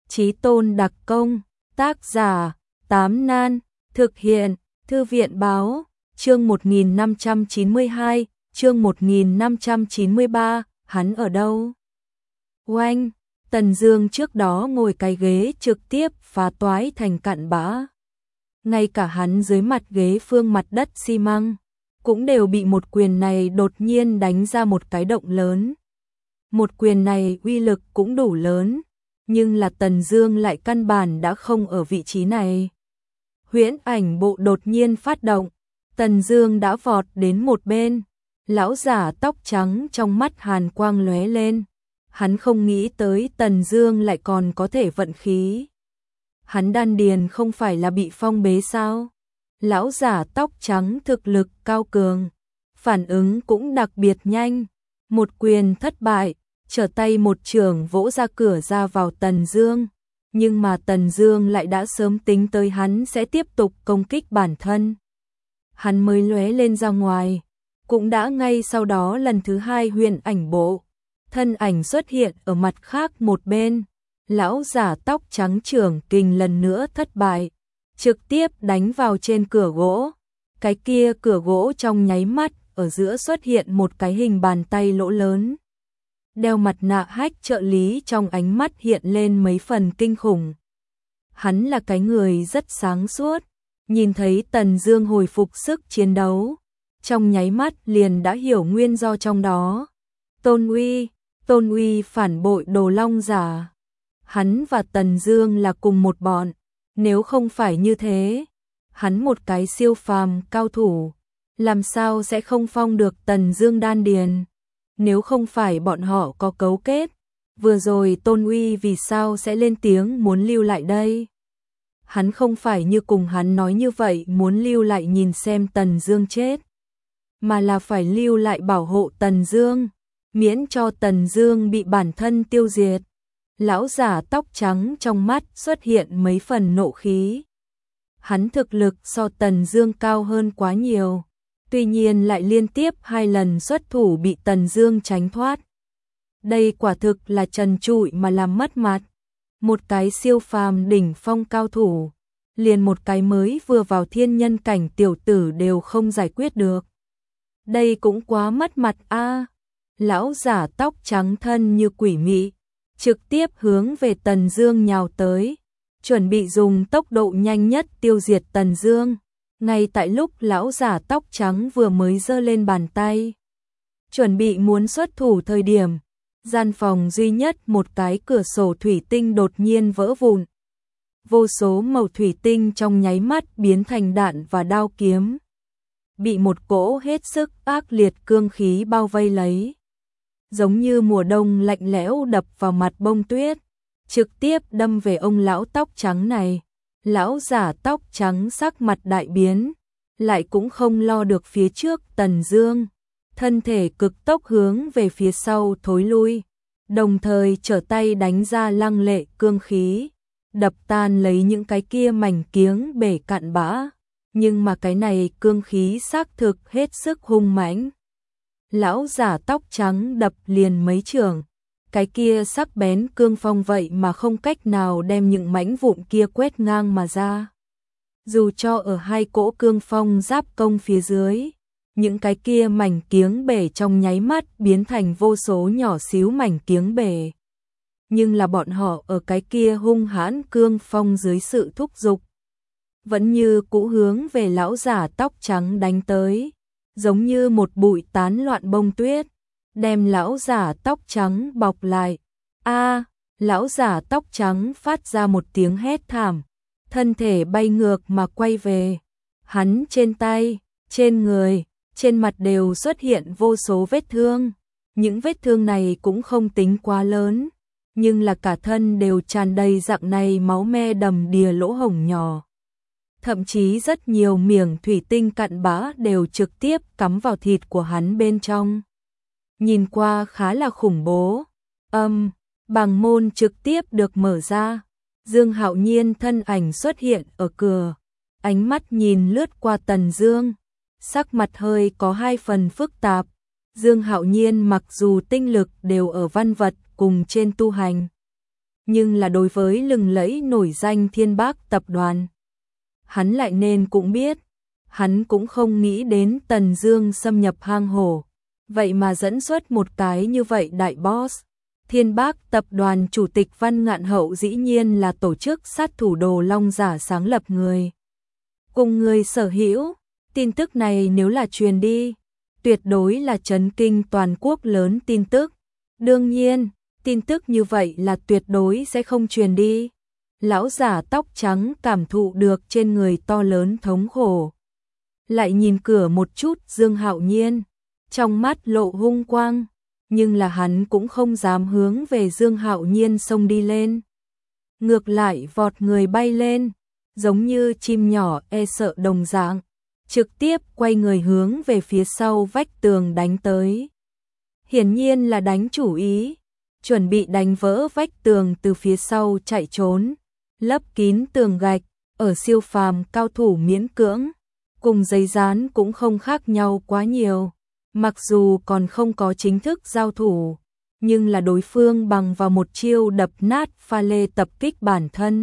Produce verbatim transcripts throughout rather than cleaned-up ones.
Chí Tôn đặc công, tác giả, Tám Nan, thực hiện, Thư viện báo, chương một nghìn năm trăm chín mươi hai, chương một nghìn năm trăm chín mươi ba, hắn ở đâu? Oanh, Tần Dương trước đó ngồi cái ghế trực tiếp phá toái thành cặn bã. Ngay cả hắn dưới mặt ghế phương mặt đất xi măng, cũng đều bị một quyền này đột nhiên đánh ra một cái động lớn. Một quyền này uy lực cũng đủ lớn, nhưng là Tần Dương lại căn bản đã không ở vị trí này. Huyễn ảnh bộ đột nhiên phát động, Tần Dương đã vọt đến một bên, lão giả tóc trắng trong mắt hàn quang lóe lên. Hắn không nghĩ tới Tần Dương lại còn có thể vận khí. Hắn đan điền không phải là bị phong bế sao? Lão giả tóc trắng thực lực cao cường, phản ứng cũng đặc biệt nhanh, một quyền thất bại, trở tay một chưởng vỗ ra cửa ra vào Tần Dương, nhưng mà Tần Dương lại đã sớm tính tới hắn sẽ tiếp tục công kích bản thân. Hắn mới lóe lên ra ngoài, cũng đã ngay sau đó lần thứ hai huyền ảnh bộ, thân ảnh xuất hiện ở mặt khác một bên. Lão giả tóc trắng chưởng kình lần nữa thất bại, trực tiếp đánh vào trên cửa gỗ. Cái kia cửa gỗ trong nháy mắt ở giữa xuất hiện một cái hình bàn tay lỗ lớn. Đeo mặt nạ hách trợ lý trong ánh mắt hiện lên mấy phần kinh khủng. Hắn là cái người rất sáng suốt, nhìn thấy Tần Dương hồi phục sức chiến đấu, trong nháy mắt liền đã hiểu nguyên do trong đó. Tôn Uy, Tôn Uy phản bội Đồ Long giả. Hắn và Tần Dương là cùng một bọn, nếu không phải như thế, hắn một cái siêu phàm cao thủ, làm sao sẽ không phong được Tần Dương đan điền? Nếu không phải bọn họ có cấu kết, vừa rồi Tôn Uy vì sao sẽ lên tiếng muốn lưu lại đây? Hắn không phải như cùng hắn nói như vậy muốn lưu lại nhìn xem Tần Dương chết, mà là phải lưu lại bảo hộ Tần Dương, miễn cho Tần Dương bị bản thân tiêu diệt. Lão giả tóc trắng trong mắt xuất hiện mấy phần nộ khí. Hắn thực lực so Tần Dương cao hơn quá nhiều, tuy nhiên lại liên tiếp hai lần xuất thủ bị Tần Dương tránh thoát. Đây quả thực là trần trụi mà làm mất mặt. Một cái siêu phàm đỉnh phong cao thủ, liền một cái mới vừa vào thiên nhân cảnh tiểu tử đều không giải quyết được. Đây cũng quá mất mặt a. À. Lão giả tóc trắng thân như quỷ mị, trực tiếp hướng về Tần Dương nhào tới, chuẩn bị dùng tốc độ nhanh nhất tiêu diệt Tần Dương. Ngay tại lúc lão giả tóc trắng vừa mới giơ lên bàn tay, chuẩn bị muốn xuất thủ thời điểm, gian phòng duy nhất một cái cửa sổ thủy tinh đột nhiên vỡ vụn. Vô số mẩu thủy tinh trong nháy mắt biến thành đạn và đao kiếm, bị một cỗ hết sức ác liệt cương khí bao vây lấy, giống như mùa đông lạnh lẽo đập vào mặt bông tuyết, trực tiếp đâm về ông lão tóc trắng này. Lão giả tóc trắng sắc mặt đại biến, lại cũng không lo được phía trước Tần Dương, thân thể cực tốc hướng về phía sau thối lui, đồng thời trở tay đánh ra lăng lệ cương khí, đập tan lấy những cái kia mảnh kiếng bể cặn bã, nhưng mà cái này cương khí xác thực hết sức hung mãnh. Lão giả tóc trắng đập liền mấy chưởng, cái kia sắc bén cương phong vậy mà không cách nào đem những mảnh vụn kia quét ngang mà ra. Dù cho ở hai cỗ cương phong giáp công phía dưới, những cái kia mảnh kiếng bể trong nháy mắt biến thành vô số nhỏ xíu mảnh kiếng bể. Nhưng là bọn họ ở cái kia hung hãn cương phong dưới sự thúc giục, vẫn như cũ hướng về lão giả tóc trắng đánh tới, giống như một bụi tán loạn bông tuyết, đem lão giả tóc trắng bọc lại. A, à, lão giả tóc trắng phát ra một tiếng hét thảm, thân thể bay ngược mà quay về. Hắn trên tay, trên người, trên mặt đều xuất hiện vô số vết thương. Những vết thương này cũng không tính quá lớn, nhưng là cả thân đều tràn đầy dạng này máu me đầm đìa lỗ hổng nhỏ. Thậm chí rất nhiều miếng thủy tinh cặn bã đều trực tiếp cắm vào thịt của hắn bên trong. Nhìn qua khá là khủng bố. Âm, bàng môn trực tiếp được mở ra. Dương Hạo Nhiên thân ảnh xuất hiện ở cửa, ánh mắt nhìn lướt qua Tần Dương, sắc mặt hơi có hai phần phức tạp. Dương Hạo Nhiên mặc dù tinh lực đều ở văn vật cùng trên tu hành, nhưng là đối với lừng lẫy nổi danh Thiên Bác tập đoàn, hắn lại nên cũng biết, hắn cũng không nghĩ đến Tần Dương xâm nhập hang hổ, vậy mà dẫn xuất một cái như vậy đại boss. Thiên Bác tập đoàn chủ tịch Văn Ngạn Hậu dĩ nhiên là tổ chức sát thủ Đồ Long giả sáng lập người. Cùng người sở hữu, tin tức này nếu là truyền đi, tuyệt đối là chấn kinh toàn quốc lớn tin tức. Đương nhiên, tin tức như vậy là tuyệt đối sẽ không truyền đi. Lão giả tóc trắng cảm thụ được trên người to lớn thống khổ. Lại nhìn cửa một chút Dương Hạo Nhiên, trong mắt lộ hung quang, nhưng là hắn cũng không dám hướng về Dương Hạo Nhiên xông đi lên. Ngược lại vọt người bay lên, giống như chim nhỏ e sợ đồng dạng, trực tiếp quay người hướng về phía sau vách tường đánh tới. Hiển nhiên là đánh chủ ý, chuẩn bị đánh vỡ vách tường từ phía sau chạy trốn, lấp kín tường gạch, ở siêu phàm cao thủ miễn cưỡng, cùng giấy dán cũng không khác nhau quá nhiều. Mặc dù còn không có chính thức giao thủ, nhưng là đối phương bằng vào một chiêu đập nát pha lê tập kích bản thân.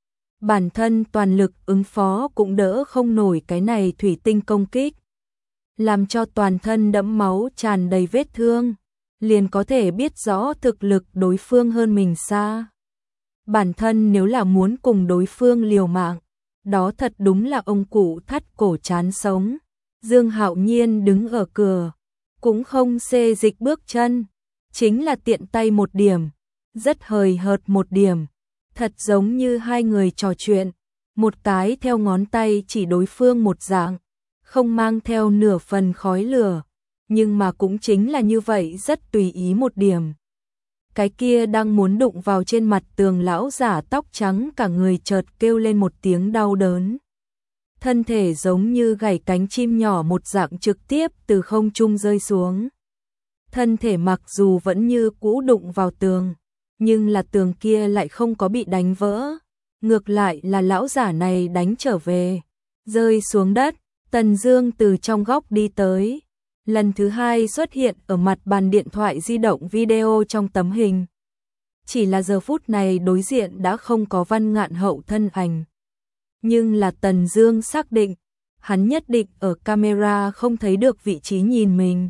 Bản thân toàn lực ứng phó cũng đỡ không nổi cái này thủy tinh công kích, làm cho toàn thân đẫm máu tràn đầy vết thương, liền có thể biết rõ thực lực đối phương hơn mình xa. Bản thân nếu là muốn cùng đối phương liều mạng, đó thật đúng là ông cụ thắt cổ chán sống. Dương Hạo Nhiên đứng ở cửa, cũng không xê dịch bước chân, chính là tiện tay một điểm, rất hời hợt một điểm, thật giống như hai người trò chuyện, một cái theo ngón tay chỉ đối phương một dạng, không mang theo nửa phần khói lửa, nhưng mà cũng chính là như vậy rất tùy ý một điểm. Cái kia đang muốn đụng vào trên mặt tường lão giả tóc trắng cả người chợt kêu lên một tiếng đau đớn. Thân thể giống như gảy cánh chim nhỏ một dạng trực tiếp từ không trung rơi xuống. Thân thể mặc dù vẫn như cũ đụng vào tường, nhưng là tường kia lại không có bị đánh vỡ. Ngược lại là lão giả này đánh trở về, rơi xuống đất. Tần Dương từ trong góc đi tới, lần thứ hai xuất hiện ở mặt bàn điện thoại di động video trong tấm hình. Chỉ là giờ phút này đối diện đã không có Văn Ngạn Hậu thân ảnh. Nhưng là Tần Dương xác định, hắn nhất định ở camera không thấy được vị trí nhìn mình.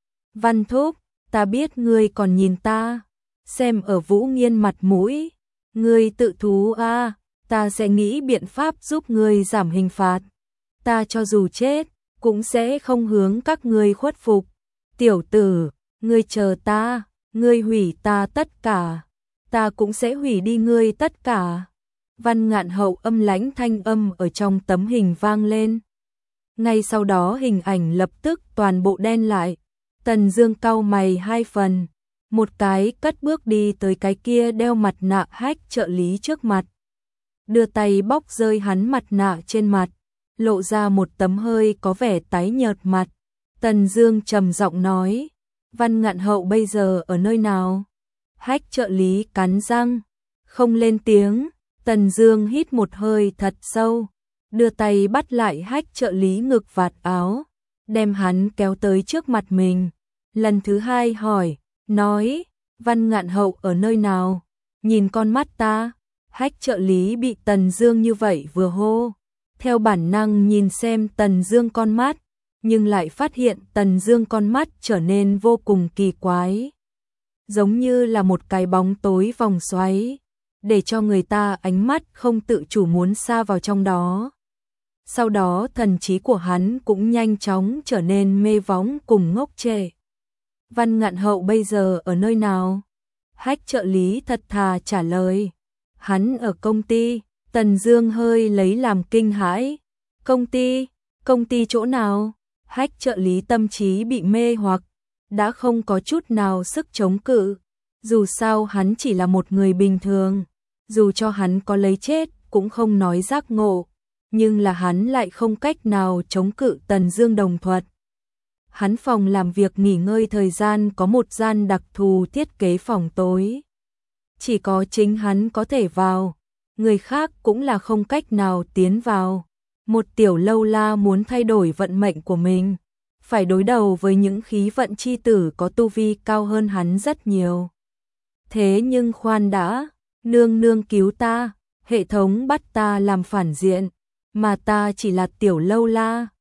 Văn Thúc, ta biết ngươi còn nhìn ta, xem ở Vũ Nghiên mặt mũi, ngươi tự thú a, à, ta sẽ nghĩ biện pháp giúp ngươi giảm hình phạt. Ta cho dù chết, cũng sẽ không hướng các ngươi khuất phục. Tiểu tử, ngươi chờ ta, ngươi hủy ta tất cả, ta cũng sẽ hủy đi ngươi tất cả. Văn Ngạn Hậu âm lãnh thanh âm ở trong tấm hình vang lên. Ngay sau đó hình ảnh lập tức toàn bộ đen lại. Tần Dương cau mày hai phần, một cái cất bước đi tới cái kia đeo mặt nạ hách trợ lý trước mặt, đưa tay bóc rơi hắn mặt nạ trên mặt, lộ ra một tấm hơi có vẻ tái nhợt mặt. Tần Dương trầm giọng nói, Văn Ngạn Hậu bây giờ ở nơi nào? Hách trợ lý cắn răng, không lên tiếng. Tần Dương hít một hơi thật sâu, đưa tay bắt lại hách trợ lý ngực vạt áo, đem hắn kéo tới trước mặt mình. Lần thứ hai hỏi, nói, Văn Ngạn Hậu ở nơi nào? Nhìn con mắt ta. Hách trợ lý bị Tần Dương như vậy vừa hô, theo bản năng nhìn xem Tần Dương con mắt, nhưng lại phát hiện Tần Dương con mắt trở nên vô cùng kỳ quái, giống như là một cái bóng tối vòng xoáy, để cho người ta ánh mắt không tự chủ muốn xa vào trong đó. Sau đó thần trí của hắn cũng nhanh chóng trở nên mê vóng cùng ngốc trệ. Văn Ngạn Hậu bây giờ ở nơi nào? Hách trợ lý thật thà trả lời, hắn ở công ty. Tần Dương hơi lấy làm kinh hãi, công ty, công ty chỗ nào? Hách trợ lý tâm trí bị mê hoặc, đã không có chút nào sức chống cự. Dù sao hắn chỉ là một người bình thường, dù cho hắn có lấy chết cũng không nói giác ngộ, nhưng là hắn lại không cách nào chống cự Tần Dương đồng thuận. Hắn phòng làm việc nghỉ ngơi thời gian có một gian đặc thù thiết kế phòng tối, chỉ có chính hắn có thể vào, người khác cũng là không cách nào tiến vào. Một tiểu lâu la muốn thay đổi vận mệnh của mình, phải đối đầu với những khí vận chi tử có tu vi cao hơn hắn rất nhiều. Thế nhưng khoan đã, Nương nương cứu ta, hệ thống bắt ta làm phản diện, mà ta chỉ là tiểu lâu la.